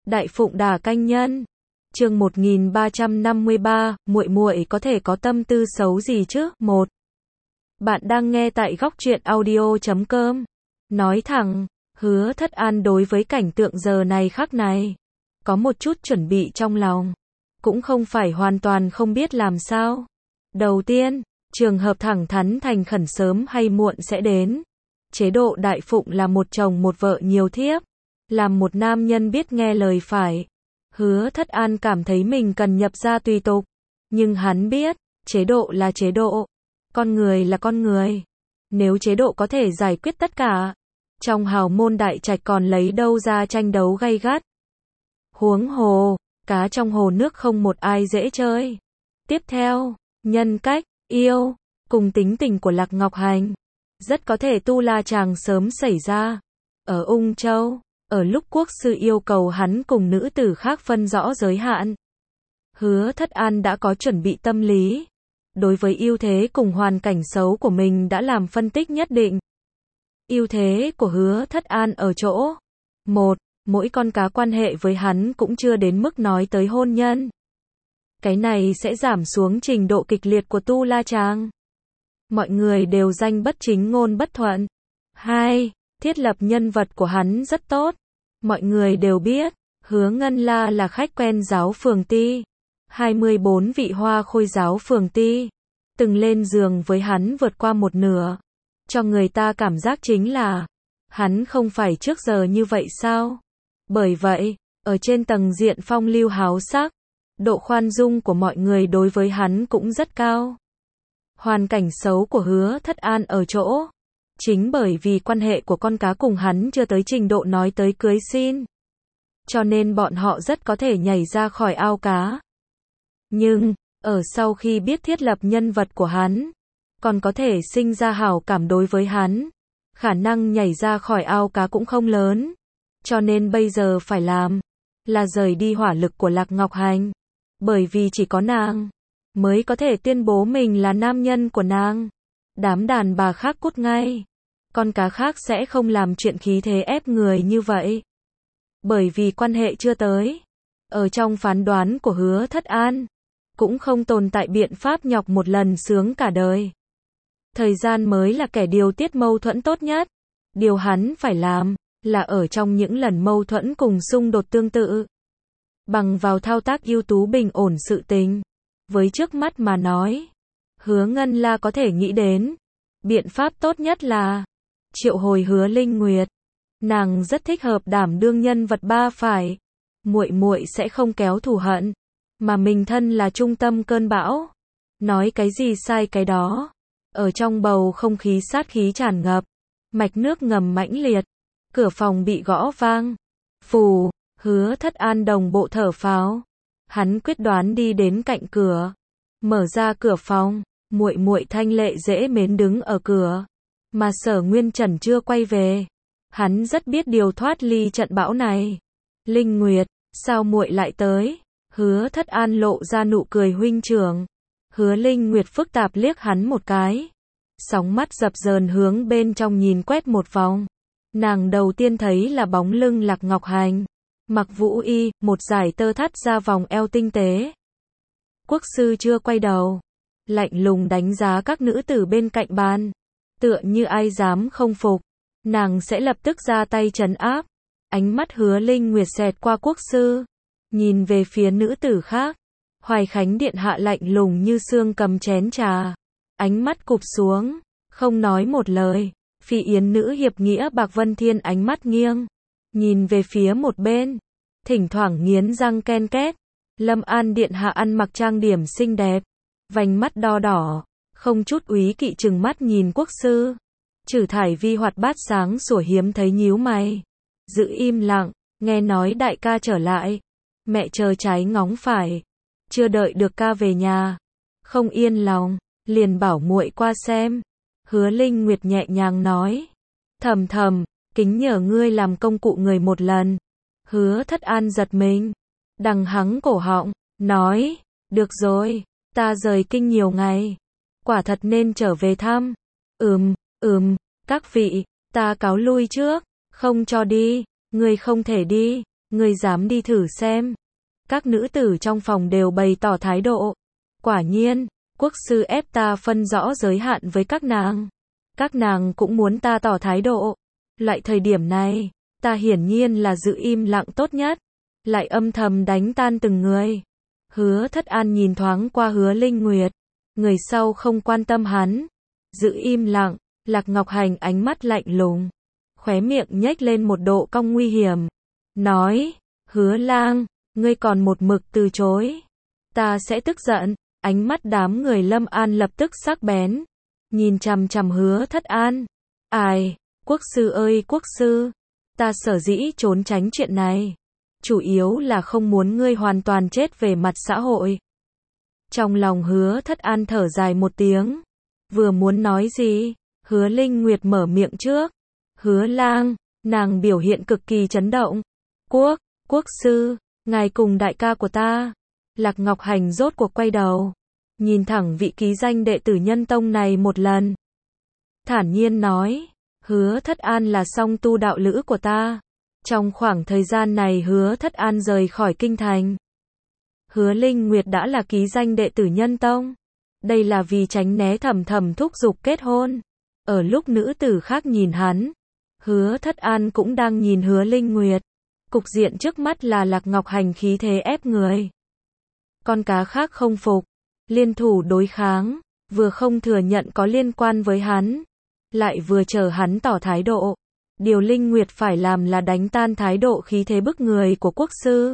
Đại Phụng Đả Canh Nhân. Chương 1353, muội muội có thể có tâm tư xấu gì chứ? 1. Bạn đang nghe tại góc truyện audio.com. Nói thẳng, Hứa Thất An đối với cảnh tượng giờ này khắc này có một chút chuẩn bị trong lòng, cũng không phải hoàn toàn không biết làm sao. Đầu tiên, trường hợp thẳng thắn thành khẩn sớm hay muộn sẽ đến. Chế độ Đại Phụng là một chồng một vợ nhiều thiếp, làm một nam nhân biết nghe lời phải. Hứa Thất An cảm thấy mình cần nhập gia tùy tục, nhưng hắn biết, chế độ là chế độ, con người là con người. Nếu chế độ có thể giải quyết tất cả, trong hào môn đại trạch còn lấy đâu ra tranh đấu gay gắt. Huống hồ, cá trong hồ nước không một ai dễ chơi. Tiếp theo, nhân cách, yêu, cùng tính tình của Lạc Ngọc Hành, rất có thể Tu La Chàng sớm xảy ra. Ở Ung Châu, ở lúc quốc sư yêu cầu hắn cùng nữ tử khác phân rõ giới hạn, Hứa Thất An đã có chuẩn bị tâm lý. Đối với ưu thế cùng hoàn cảnh xấu của mình đã làm phân tích nhất định. Ưu thế của Hứa Thất An ở chỗ: 1. Mỗi con cá quan hệ với hắn cũng chưa đến mức nói tới hôn nhân. Cái này sẽ giảm xuống trình độ kịch liệt của Tu La Chàng. Mọi người đều danh bất chính ngôn bất thuận. 2. Thiết lập nhân vật của hắn rất tốt. Mọi người đều biết, Hứa Ngân La là khách quen giáo phường Ti. 24 vị hoa khôi giáo phường Ti từng lên giường với hắn vượt qua một nửa. Cho người ta cảm giác chính là hắn không phải trước giờ như vậy sao? Bởi vậy, ở trên tầng diện phong lưu háo sắc, độ khoan dung của mọi người đối với hắn cũng rất cao. Hoàn cảnh xấu của Hứa Thất An ở chỗ, chính bởi vì quan hệ của con cá cùng hắn chưa tới trình độ nói tới cưới xin, cho nên bọn họ rất có thể nhảy ra khỏi ao cá. Nhưng, ở sau khi biết thiết lập nhân vật của hắn, còn có thể sinh ra hảo cảm đối với hắn, khả năng nhảy ra khỏi ao cá cũng không lớn. Cho nên bây giờ phải làm là rời đi hỏa lực của Lạc Ngọc Hành, bởi vì chỉ có nàng mới có thể tuyên bố mình là nam nhân của nàng. Đám đàn bà khác cút ngay. Con cá khác sẽ không làm chuyện khí thế ép người như vậy, bởi vì quan hệ chưa tới. Ở trong phán đoán của Hứa Thất An, cũng không tồn tại biện pháp nhọc một lần sướng cả đời. Thời gian mới là kẻ điều tiết mâu thuẫn tốt nhất. Điều hắn phải làm là ở trong những lần mâu thuẫn cùng xung đột tương tự, bằng vào thao tác ưu tú bình ổn sự tình. Với trước mắt mà nói, Hứa Ngân La có thể nghĩ đến biện pháp tốt nhất là triệu hồi Hứa Linh Nguyệt. Nàng rất thích hợp đảm đương nhân vật ba phải. Muội muội sẽ không kéo thù hận, mà mình thân là trung tâm cơn bão. Nói cái gì sai cái đó. Ở trong bầu không khí sát khí tràn ngập, mạch nước ngầm mãnh liệt, cửa phòng bị gõ vang. Phù, Hứa Thất An đồng bộ thở phào. Hắn quyết đoán đi đến cạnh cửa, mở ra cửa phòng. Muội muội thanh lệ dễ mến đứng ở cửa, mà Sở Nguyên Trần chưa quay về. Hắn rất biết điều thoát ly trận bão này. Linh Nguyệt, sao muội lại tới? Hứa Thất An lộ ra nụ cười huynh trưởng. Hứa Linh Nguyệt phức tạp liếc hắn một cái, sóng mắt dập dờn hướng bên trong nhìn quét một vòng. Nàng đầu tiên thấy là bóng lưng Lạc Ngọc Hành, mặc vũ y, một dải tơ thắt ra vòng eo tinh tế. Quốc sư chưa quay đầu, lạnh lùng đánh giá các nữ tử bên cạnh bàn, tựa như ai dám không phục, nàng sẽ lập tức ra tay trấn áp. Ánh mắt Hứa Linh Nguyệt xẹt qua quốc sư, nhìn về phía nữ tử khác. Hoài Khánh điện hạ lạnh lùng như xương cầm chén trà, ánh mắt cụp xuống, không nói một lời. Phi Yến nữ hiệp nghĩa Bạc Vân Thiên ánh mắt nghiêng, nhìn về phía một bên, thỉnh thoảng nghiến răng ken két. Lâm An điện hạ ăn mặc trang điểm xinh đẹp, vành mắt đo đỏ, không chút úy kỵ trừng mắt nhìn quốc sư. Trử Thải Vi hoạt bát sáng sủa hiếm thấy nhíu mày, giữ im lặng. Nghe nói đại ca trở lại, mẹ chờ trái ngóng phải, chưa đợi được ca về nhà, không yên lòng, liền bảo muội qua xem. Hứa Linh Nguyệt nhẹ nhàng nói, thầm thầm, kính nhờ ngươi làm công cụ người một lần. Hứa Thất An giật mình, đằng hắng cổ họng, nói, được rồi, ta rời kinh nhiều ngày, quả thật nên trở về thăm. Các vị, ta cáo lui trước. Không cho đi, ngươi không thể đi. Ngươi dám đi thử xem. Các nữ tử trong phòng đều bày tỏ thái độ. Quả nhiên, quốc sư ép ta phân rõ giới hạn với các nàng. Các nàng cũng muốn ta tỏ thái độ. Loại thời điểm này, ta hiển nhiên là giữ im lặng tốt nhất. Lại âm thầm đánh tan từng người. Hứa Thất An nhìn thoáng qua Hứa Linh Nguyệt. Người sau không quan tâm hắn. Giữ im lặng, Lạc Ngọc Hành ánh mắt lạnh lùng. Khóe miệng nhếch lên một độ cong nguy hiểm. Nói, Hứa lang, ngươi còn một mực từ chối. Ta sẽ tức giận. Ánh mắt đám người Lâm An lập tức sắc bén. Nhìn chằm chằm Hứa Thất An. Ai, quốc sư ơi quốc sư. Ta sở dĩ trốn tránh chuyện này. Chủ yếu là không muốn ngươi hoàn toàn chết về mặt xã hội. Trong lòng Hứa Thất An thở dài một tiếng. Vừa muốn nói gì, Hứa Linh Nguyệt mở miệng trước. Hứa lang, nàng biểu hiện cực kỳ chấn động. Quốc sư, ngài cùng đại ca của ta. Lạc Ngọc Hành rốt cuộc quay đầu. Nhìn thẳng vị ký danh đệ tử Nhân Tông này một lần. Thản nhiên nói, Hứa Thất An là song tu đạo lữ của ta. Trong khoảng thời gian này Hứa Thất An rời khỏi kinh thành. Hứa Linh Nguyệt đã là ký danh đệ tử Nhân Tông. Đây là vì tránh né thầm thầm thúc giục kết hôn. Ở lúc nữ tử khác nhìn hắn, Hứa Thất An cũng đang nhìn Hứa Linh Nguyệt. Cục diện trước mắt là Lạc Ngọc Hành khí thế ép người. Con cá khác không phục, liên thủ đối kháng, vừa không thừa nhận có liên quan với hắn, lại vừa chờ hắn tỏ thái độ. Điều Linh Nguyệt phải làm là đánh tan thái độ khí thế bức người của quốc sư.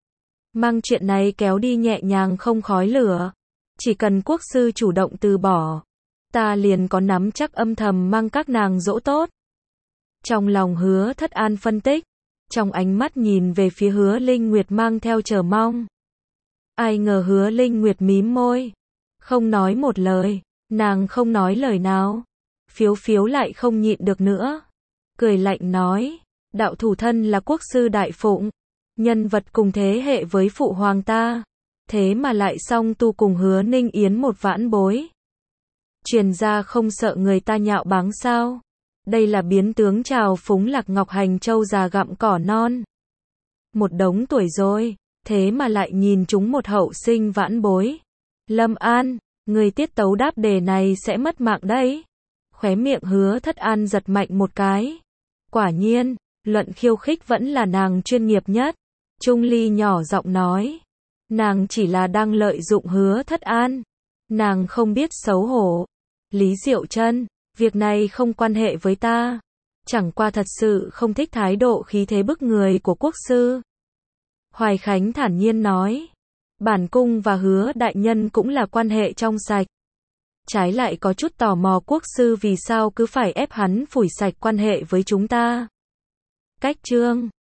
Mang chuyện này kéo đi nhẹ nhàng không khói lửa. Chỉ cần quốc sư chủ động từ bỏ, ta liền có nắm chắc âm thầm mang các nàng dỗ tốt. Trong lòng Hứa Thất An phân tích, trong ánh mắt nhìn về phía Hứa Linh Nguyệt mang theo chờ mong. Ai ngờ Hứa Linh Nguyệt mím môi, không nói một lời, nàng không nói lời nào. Phiếu phiếu lại không nhịn được nữa. Cười lạnh nói, đạo thủ thân là quốc sư đại phụng, nhân vật cùng thế hệ với phụ hoàng ta. Thế mà lại song tu cùng Hứa Ninh Yến một vãn bối. Truyền ra không sợ người ta nhạo báng sao? Đây là biến tướng trào phúng Lạc Ngọc Hành trâu già gặm cỏ non. Một đống tuổi rồi, thế mà lại nhìn chúng một hậu sinh vãn bối. Lâm An, người tiết tấu đáp đề này sẽ mất mạng đấy. Khóe miệng Hứa Thất An giật mạnh một cái. Quả nhiên, luận khiêu khích vẫn là nàng chuyên nghiệp nhất. Trung Ly nhỏ giọng nói. Nàng chỉ là đang lợi dụng Hứa Thất An. Nàng không biết xấu hổ. Lý Diệu Trân, việc này không quan hệ với ta. Chẳng qua thật sự không thích thái độ khí thế bức người của quốc sư. Hoài Khánh thản nhiên nói. Bản cung và Hứa đại nhân cũng là quan hệ trong sạch. Trái lại có chút tò mò quốc sư vì sao cứ phải ép hắn phủi sạch quan hệ với chúng ta. Cách chương